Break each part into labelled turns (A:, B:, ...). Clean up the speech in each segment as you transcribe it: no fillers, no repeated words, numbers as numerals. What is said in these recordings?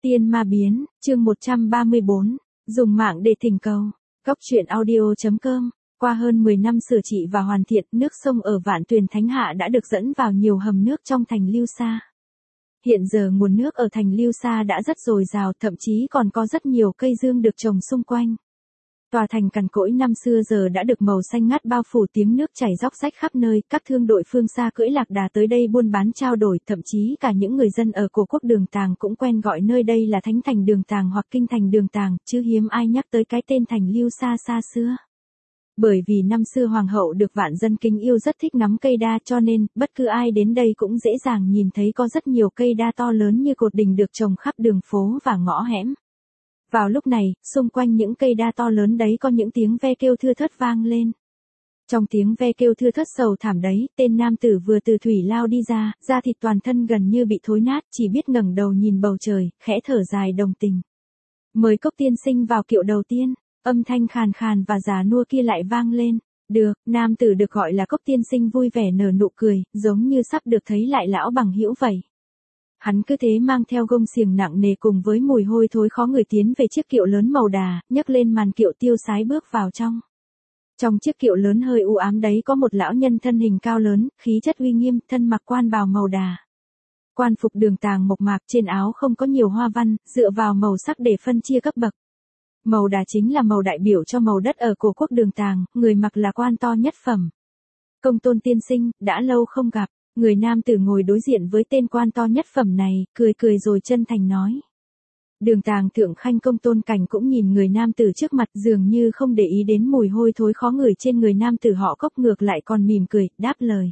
A: Tiên ma biến, chương 134, dùng mạng để thỉnh cầu. Góc truyện audio.com. Qua hơn 10 năm sửa trị và hoàn thiện, nước sông ở Vạn Tuyền Thánh Hạ đã được dẫn vào nhiều hầm nước trong thành Lưu Sa. Hiện giờ nguồn nước ở thành Lưu Sa đã rất dồi dào, thậm chí còn có rất nhiều cây dương được trồng xung quanh. Tòa thành cằn cỗi năm xưa giờ đã được màu xanh ngắt bao phủ, tiếng nước chảy róc rách khắp nơi, các thương đội phương xa cưỡi lạc đà tới đây buôn bán trao đổi, thậm chí cả những người dân ở cổ quốc Đường Tàng cũng quen gọi nơi đây là Thánh thành Đường Tàng hoặc Kinh thành Đường Tàng, chứ hiếm ai nhắc tới cái tên thành Lưu Sa xa xưa. Bởi vì năm xưa hoàng hậu được vạn dân kính yêu rất thích ngắm cây đa, cho nên bất cứ ai đến đây cũng dễ dàng nhìn thấy có rất nhiều cây đa to lớn như cột đình được trồng khắp đường phố và ngõ hẻm. Vào lúc này, xung quanh những cây đa to lớn đấy có những tiếng ve kêu thưa thớt vang lên. Trong tiếng ve kêu thưa thớt sầu thảm đấy, tên nam tử vừa từ thủy lao đi ra, da thịt toàn thân gần như bị thối nát, chỉ biết ngẩng đầu nhìn bầu trời, khẽ thở dài đồng tình. Mời Cốc tiên sinh vào kiệu đầu tiên, âm thanh khàn khàn và già nua kia lại vang lên. Được, nam tử được gọi là Cốc tiên sinh vui vẻ nở nụ cười, giống như sắp được thấy lại lão bằng hữu vậy. Hắn cứ thế mang theo gông xiềng nặng nề cùng với mùi hôi thối khó ngửi tiến về chiếc kiệu lớn màu đà, nhấc lên màn kiệu tiêu sái bước vào trong. Trong chiếc kiệu lớn hơi u ám đấy có một lão nhân thân hình cao lớn, khí chất uy nghiêm, thân mặc quan bào màu đà. Quan phục Đường Tàng mộc mạc, trên áo không có nhiều hoa văn, dựa vào màu sắc để phân chia cấp bậc. Màu đà chính là màu đại biểu cho màu đất ở cổ quốc Đường Tàng, người mặc là quan to nhất phẩm. Công tôn tiên sinh, đã lâu không gặp. Người nam tử ngồi đối diện với tên quan to nhất phẩm này, cười cười rồi chân thành nói. Đường Tàng thượng khanh Công Tôn Cảnh cũng nhìn người nam tử trước mặt, dường như không để ý đến mùi hôi thối khó ngửi trên người nam tử họ Cốc, ngược lại còn mỉm cười, đáp lời.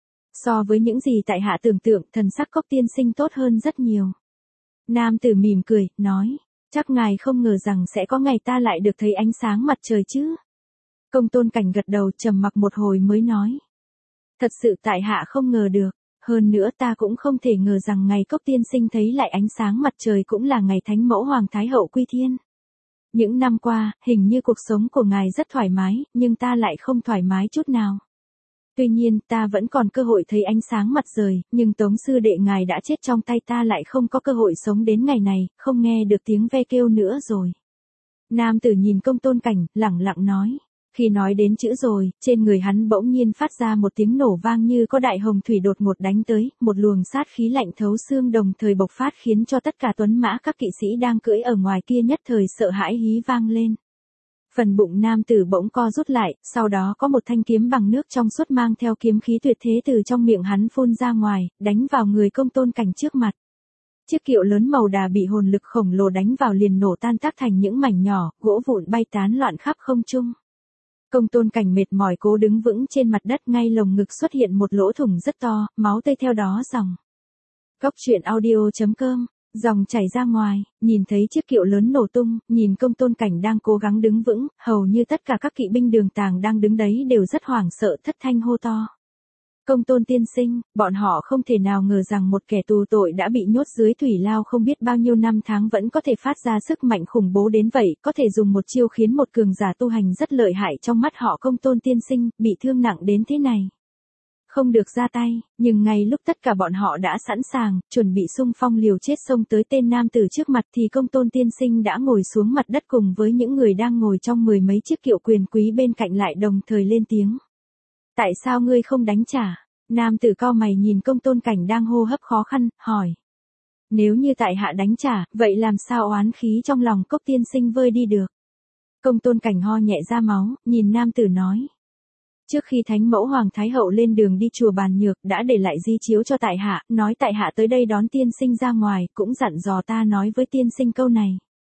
A: So với những gì tại hạ tưởng tượng, thần sắc Cốc tiên sinh tốt hơn rất nhiều. Nam tử mỉm cười, nói, chắc ngài không ngờ rằng sẽ có ngày ta lại được thấy ánh sáng mặt trời chứ. Công Tôn Cảnh gật đầu, trầm mặc một hồi mới nói. Thật sự tại hạ không ngờ được, hơn nữa ta cũng không thể ngờ rằng ngày Cốc tiên sinh thấy lại ánh sáng mặt trời cũng là ngày Thánh mẫu Hoàng Thái hậu quy thiên. Những năm qua, hình như cuộc sống của ngài rất thoải mái, nhưng ta lại không thoải mái chút nào. Tuy nhiên, ta vẫn còn cơ hội thấy ánh sáng mặt trời, nhưng Tống sư đệ ngài đã chết trong tay ta lại không có cơ hội sống đến ngày này, không nghe được tiếng ve kêu nữa rồi. Nam tử nhìn Công Tôn Cảnh, lẳng lặng nói. Khi nói đến chữ rồi, trên người hắn bỗng nhiên phát ra một tiếng nổ vang như có đại hồng thủy đột ngột đánh tới, một luồng sát khí lạnh thấu xương đồng thời bộc phát khiến cho tất cả tuấn mã các kỵ sĩ đang cưỡi ở ngoài kia nhất thời sợ hãi hí vang lên. Phần bụng nam tử bỗng co rút lại, sau đó có một thanh kiếm bằng nước trong suốt mang theo kiếm khí tuyệt thế từ trong miệng hắn phun ra ngoài, đánh vào người Công Tôn Cảnh trước mặt. Chiếc kiệu lớn màu đà bị hồn lực khổng lồ đánh vào liền nổ tan tác thành những mảnh nhỏ, gỗ vụn bay tán loạn khắp không trung. Công Tôn Cảnh mệt mỏi cố đứng vững trên mặt đất, ngay lồng ngực xuất hiện một lỗ thủng rất to, máu tươi theo đó dòng. Góc truyện audio.com, dòng chảy ra ngoài, nhìn thấy chiếc kiệu lớn nổ tung, nhìn Công Tôn Cảnh đang cố gắng đứng vững, hầu như tất cả các kỵ binh Đường Tàng đang đứng đấy đều rất hoảng sợ, thất thanh hô to. Công Tôn tiên sinh, bọn họ không thể nào ngờ rằng một kẻ tù tội đã bị nhốt dưới thủy lao không biết bao nhiêu năm tháng vẫn có thể phát ra sức mạnh khủng bố đến vậy, có thể dùng một chiêu khiến một cường giả tu hành rất lợi hại trong mắt họ Công Tôn tiên sinh, bị thương nặng đến thế này. Không được ra tay, nhưng ngay lúc tất cả bọn họ đã sẵn sàng, chuẩn bị xung phong liều chết xông tới tên nam tử trước mặt thì Công Tôn tiên sinh đã ngồi xuống mặt đất cùng với những người đang ngồi trong mười mấy chiếc kiệu quyền quý bên cạnh lại đồng thời lên tiếng. Tại sao ngươi không đánh trả? Nam tử cau mày nhìn Công Tôn Cảnh đang hô hấp khó khăn, hỏi. Nếu như tại hạ đánh trả, vậy làm sao oán khí trong lòng Cốc tiên sinh vơi đi được? Công Tôn Cảnh ho nhẹ ra máu, nhìn nam tử nói. Trước khi Thánh mẫu Hoàng Thái hậu lên đường đi chùa Bàn Nhược đã để lại di chiếu cho tại hạ, nói tại hạ tới đây đón tiên sinh ra ngoài, cũng dặn dò ta nói với tiên sinh câu này.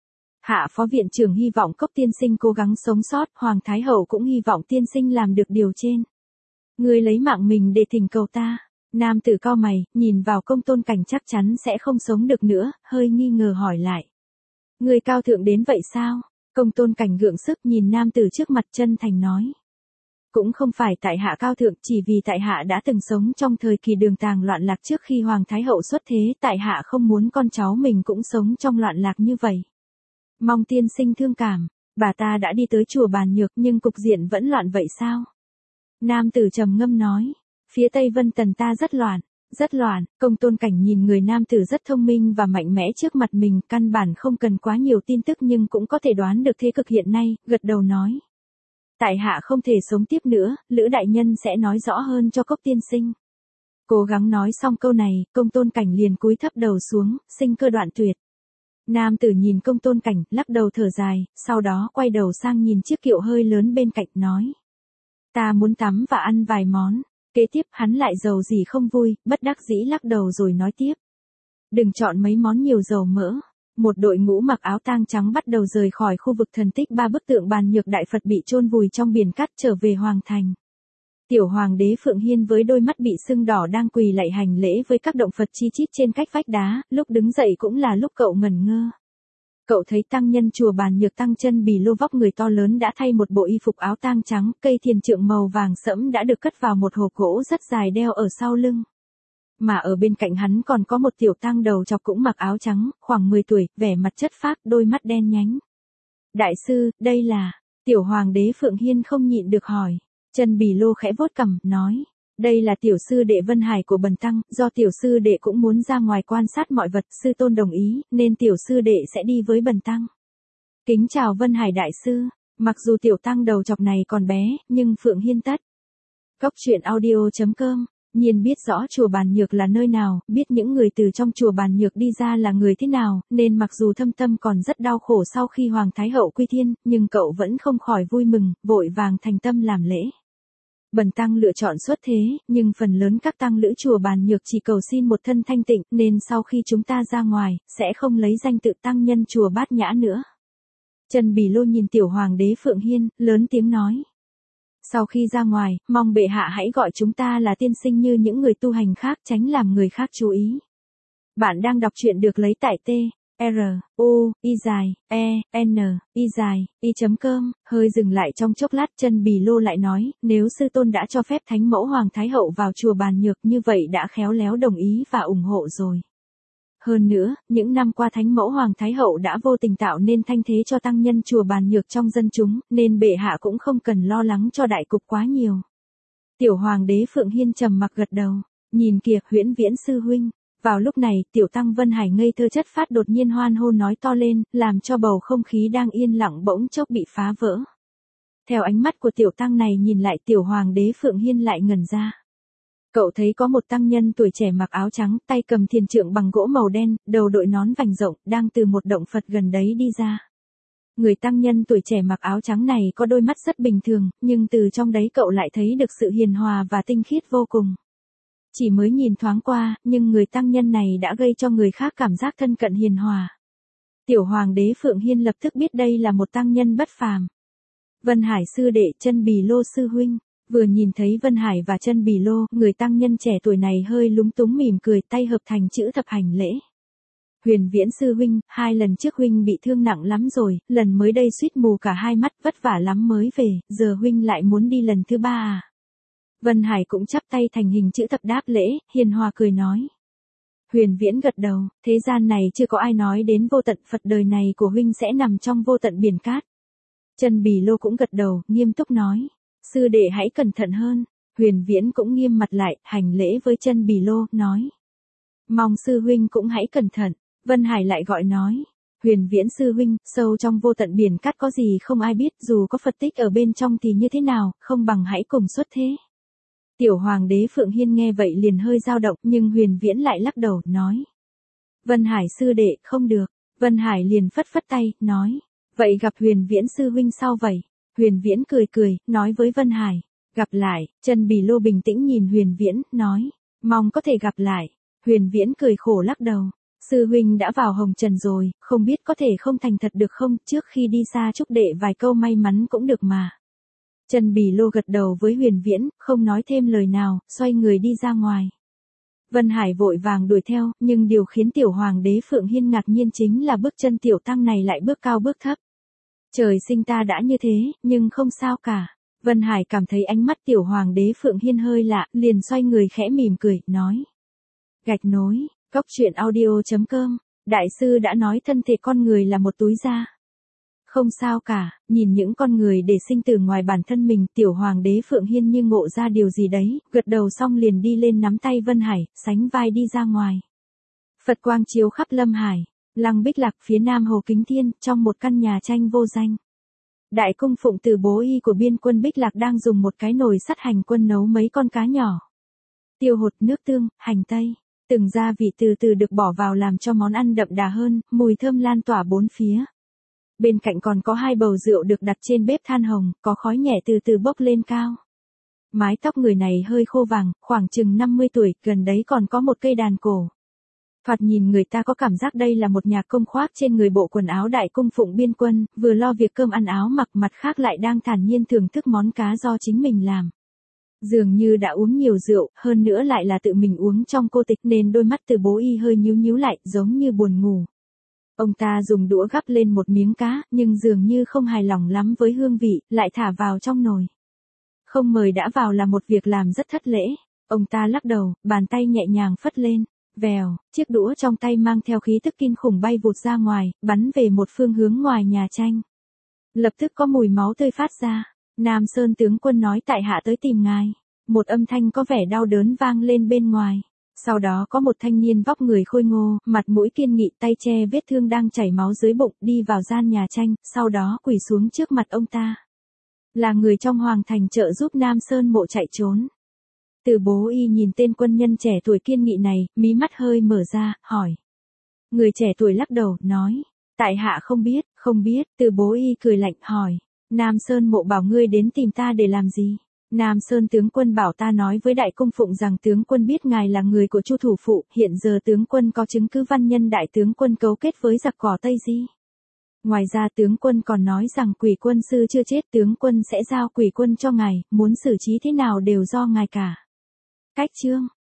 A: Hạ phó viện trưởng hy vọng Cốc tiên sinh cố gắng sống sót, Hoàng Thái hậu cũng hy vọng tiên sinh làm được điều trên. Ngươi lấy mạng mình để thỉnh cầu ta. Nam tử cau mày, nhìn vào Công Tôn Cảnh chắc chắn sẽ không sống được nữa, hơi nghi ngờ hỏi lại. Ngươi cao thượng đến vậy sao? Công Tôn Cảnh gượng sức nhìn nam tử trước mặt chân thành nói. Cũng không phải tại hạ cao thượng, chỉ vì tại hạ đã từng sống trong thời kỳ Đường Tàng loạn lạc trước khi Hoàng Thái hậu xuất thế, tại hạ không muốn con cháu mình cũng sống trong loạn lạc như vậy. Mong tiên sinh thương cảm, bà ta đã đi tới chùa Bàn Nhược nhưng cục diện vẫn loạn vậy sao? Nam tử trầm ngâm nói, phía Tây Vân Tần ta rất loạn, Rất loạn, Công Tôn Cảnh nhìn người nam tử rất thông minh và mạnh mẽ trước mặt mình, căn bản không cần quá nhiều tin tức nhưng cũng có thể đoán được thế cục hiện nay, gật đầu nói. Tại hạ không thể sống tiếp nữa, Lữ đại nhân sẽ nói rõ hơn cho Cốc tiên sinh. Cố gắng nói xong câu này, Công Tôn Cảnh liền cúi thấp đầu xuống, sinh cơ đoạn tuyệt. Nam tử nhìn Công Tôn Cảnh, lắc đầu thở dài, sau đó quay đầu sang nhìn chiếc kiệu hơi lớn bên cạnh, nói. Ta muốn tắm và ăn vài món. Kế tiếp hắn lại giàu gì không vui, bất đắc dĩ lắc đầu rồi nói tiếp. Đừng chọn mấy món nhiều dầu mỡ. Một đội ngũ mặc áo tang trắng bắt đầu rời khỏi khu vực thần tích 3 bức tượng bàn nhược đại Phật bị chôn vùi trong biển cát trở về hoàng thành. Tiểu hoàng đế Phượng Hiên với đôi mắt bị sưng đỏ đang quỳ lạy hành lễ với các động Phật chi chít trên cách vách đá, lúc đứng dậy cũng là lúc cậu ngẩn ngơ. Cậu thấy tăng nhân chùa bàn nhược tăng chân bì lô vóc người to lớn đã thay một bộ y phục áo tang trắng, cây thiền trượng màu vàng sẫm đã được cất vào một hộp gỗ rất dài đeo ở sau lưng. Mà ở bên cạnh hắn còn có một tiểu tăng đầu chọc cũng mặc áo trắng, khoảng 10 tuổi, vẻ mặt chất phác, đôi mắt đen nhánh. Đại sư, đây là... Tiểu hoàng đế Phượng Hiên không nhịn được hỏi. Chân bì lô khẽ vuốt cằm, nói. Đây là tiểu sư đệ Vân Hải của bần tăng, do tiểu sư đệ cũng muốn ra ngoài quan sát mọi vật, sư tôn đồng ý, nên tiểu sư đệ sẽ đi với bần tăng. Kính chào Vân Hải đại sư, mặc dù tiểu tăng đầu chọc này còn bé, nhưng Phượng Hiên tất. Cốc truyện audio.com, Nhiên biết rõ chùa Bàn Nhược là nơi nào, biết những người từ trong chùa Bàn Nhược đi ra là người thế nào, nên mặc dù thâm tâm còn rất đau khổ sau khi Hoàng Thái Hậu quy thiên, nhưng cậu vẫn không khỏi vui mừng, vội vàng thành tâm làm lễ. Bần tăng lựa chọn xuất thế, nhưng phần lớn các tăng lữ chùa Bàn Nhược chỉ cầu xin một thân thanh tịnh, nên sau khi chúng ta ra ngoài, sẽ không lấy danh tự tăng nhân chùa Bát Nhã nữa. Trần Bì Lô nhìn tiểu hoàng đế Phượng Hiên, lớn tiếng nói. Sau khi ra ngoài, mong bệ hạ hãy gọi chúng ta là tiên sinh như những người tu hành khác, tránh làm người khác chú ý. Bạn đang đọc truyện được lấy tại truy.com, hơi dừng lại trong chốc lát, Trần Bì Lô lại nói, nếu sư tôn đã cho phép Thánh mẫu Hoàng Thái Hậu vào chùa Bàn Nhược như vậy đã khéo léo đồng ý và ủng hộ rồi. Hơn nữa, những năm qua Thánh mẫu Hoàng Thái Hậu đã vô tình tạo nên thanh thế cho tăng nhân chùa Bàn Nhược trong dân chúng, nên bệ hạ cũng không cần lo lắng cho đại cục quá nhiều. Tiểu hoàng đế Phượng Hiên trầm mặc gật đầu, nhìn kìa Huyễn Viễn sư huynh. Vào lúc này, tiểu tăng Vân Hải ngây thơ chất phát đột nhiên hoan hô nói to lên, làm cho bầu không khí đang yên lặng bỗng chốc bị phá vỡ. Theo ánh mắt của tiểu tăng này nhìn lại, tiểu hoàng đế Phượng Hiên lại ngẩn ra. Cậu thấy có một tăng nhân tuổi trẻ mặc áo trắng, tay cầm thiền trượng bằng gỗ màu đen, đầu đội nón vành rộng, đang từ một động Phật gần đấy đi ra. Người tăng nhân tuổi trẻ mặc áo trắng này có đôi mắt rất bình thường, nhưng từ trong đấy cậu lại thấy được sự hiền hòa và tinh khiết vô cùng. Chỉ mới nhìn thoáng qua, nhưng người tăng nhân này đã gây cho người khác cảm giác thân cận hiền hòa. Tiểu hoàng đế Phượng Hiên lập tức biết đây là một tăng nhân bất phàm. Vân Hải sư đệ, Trân Bì Lô sư huynh. Vừa nhìn thấy Vân Hải và Trân Bì Lô, người tăng nhân trẻ tuổi này hơi lúng túng mỉm cười, tay hợp thành chữ thập hành lễ. Huyền Viễn sư huynh, 2 lần trước huynh bị thương nặng lắm rồi, lần mới đây suýt mù cả 2 mắt, vất vả lắm mới về, giờ huynh lại muốn đi lần thứ 3 à? Vân Hải cũng chắp tay thành hình chữ thập đáp lễ, hiền hòa cười nói. Huyền Viễn gật đầu, thế gian này chưa có ai nói đến vô tận, Phật đời này của huynh sẽ nằm trong vô tận biển cát. Trân Bì Lô cũng gật đầu, nghiêm túc nói. Sư đệ hãy cẩn thận hơn. Huyền Viễn cũng nghiêm mặt lại, hành lễ với Trân Bì Lô, nói. Mong sư huynh cũng hãy cẩn thận. Vân Hải lại gọi nói. Huyền Viễn sư huynh, sâu trong vô tận biển cát có gì không ai biết, dù có Phật tích ở bên trong thì như thế nào, không bằng hãy cùng xuất thế. Tiểu hoàng đế Phượng Hiên nghe vậy liền hơi dao động, nhưng Huyền Viễn lại lắc đầu, nói. Vân Hải sư đệ, không được. Vân Hải liền phất phất tay, nói. Vậy gặp Huyền Viễn sư huynh sau vậy? Huyền Viễn cười cười, nói với Vân Hải. Gặp lại, Trân Bì Lô bình tĩnh nhìn Huyền Viễn, nói. Mong có thể gặp lại. Huyền Viễn cười khổ lắc đầu. Sư huynh đã vào hồng trần rồi, không biết có thể không thành thật được không, trước khi đi xa chúc đệ vài câu may mắn cũng được mà. Trân Bì Lô gật đầu với Huyền Viễn, không nói thêm lời nào, xoay người đi ra ngoài. Vân Hải vội vàng đuổi theo, nhưng điều khiến tiểu hoàng đế Phượng Hiên ngạc nhiên chính là bước chân tiểu tăng này lại bước cao bước thấp. Trời sinh ta đã như thế, nhưng không sao cả. Vân Hải cảm thấy ánh mắt tiểu hoàng đế Phượng Hiên hơi lạ, liền xoay người khẽ mỉm cười, nói. Gạch nối, Cốc truyện audio.com, đại sư đã nói thân thể con người là một túi da. Không sao cả, nhìn những con người để sinh tử ngoài bản thân mình, tiểu hoàng đế Phượng Hiên như ngộ ra điều gì đấy, gật đầu xong liền đi lên nắm tay Vân Hải, sánh vai đi ra ngoài. Phật quang chiếu khắp Lâm Hải, Lăng Bích Lạc phía nam Hồ Kính Thiên, trong một căn nhà tranh vô danh. Đại cung phụng Từ Bố Y của biên quân Bích Lạc đang dùng một cái nồi sắt hành quân nấu mấy con cá nhỏ. Tiêu hột, nước tương, hành tây, từng gia vị từ từ được bỏ vào làm cho món ăn đậm đà hơn, mùi thơm lan tỏa bốn phía. Bên cạnh còn có 2 bầu rượu được đặt trên bếp than hồng, có khói nhẹ từ từ bốc lên cao. Mái tóc người này hơi khô vàng, khoảng chừng 50 tuổi, gần đấy còn có một cây đàn cổ. Thoạt nhìn người ta có cảm giác đây là một nhà công khoác trên người bộ quần áo đại cung phụng biên quân, vừa lo việc cơm ăn áo mặc, mặt khác lại đang thản nhiên thưởng thức món cá do chính mình làm. Dường như đã uống nhiều rượu, hơn nữa lại là tự mình uống trong cô tịch nên đôi mắt Từ Bố Y hơi nhíu nhíu lại, giống như buồn ngủ. Ông ta dùng đũa gắp lên một miếng cá, nhưng dường như không hài lòng lắm với hương vị, lại thả vào trong nồi. Không mời đã vào là một việc làm rất thất lễ. Ông ta lắc đầu, bàn tay nhẹ nhàng phất lên. Vèo, chiếc đũa trong tay mang theo khí tức kinh khủng bay vụt ra ngoài, bắn về một phương hướng ngoài nhà tranh. Lập tức có mùi máu tươi phát ra. Nam Sơn tướng quân nói tại hạ tới tìm ngài. Một âm thanh có vẻ đau đớn vang lên bên ngoài. Sau đó có một thanh niên vóc người khôi ngô, mặt mũi kiên nghị, tay che vết thương đang chảy máu dưới bụng, đi vào gian nhà tranh, sau đó quỳ xuống trước mặt ông ta. Là người trong hoàng thành trợ giúp Nam Sơn Mộ chạy trốn. Từ Bố Y nhìn tên quân nhân trẻ tuổi kiên nghị này, mí mắt hơi mở ra, hỏi. Người trẻ tuổi lắc đầu, nói. Tại hạ không biết, Từ Bố Y cười lạnh, hỏi. Nam Sơn Mộ bảo ngươi đến tìm ta để làm gì? Nam Sơn tướng quân bảo ta nói với đại cung phụng rằng tướng quân biết ngài là người của Chu thủ phụ, hiện giờ tướng quân có chứng cứ văn nhân đại tướng quân cấu kết với giặc cỏ Tây Di. Ngoài ra tướng quân còn nói rằng Quỷ quân sư chưa chết, tướng quân sẽ giao Quỷ quân cho ngài, muốn xử trí thế nào đều do ngài cả. Cách chương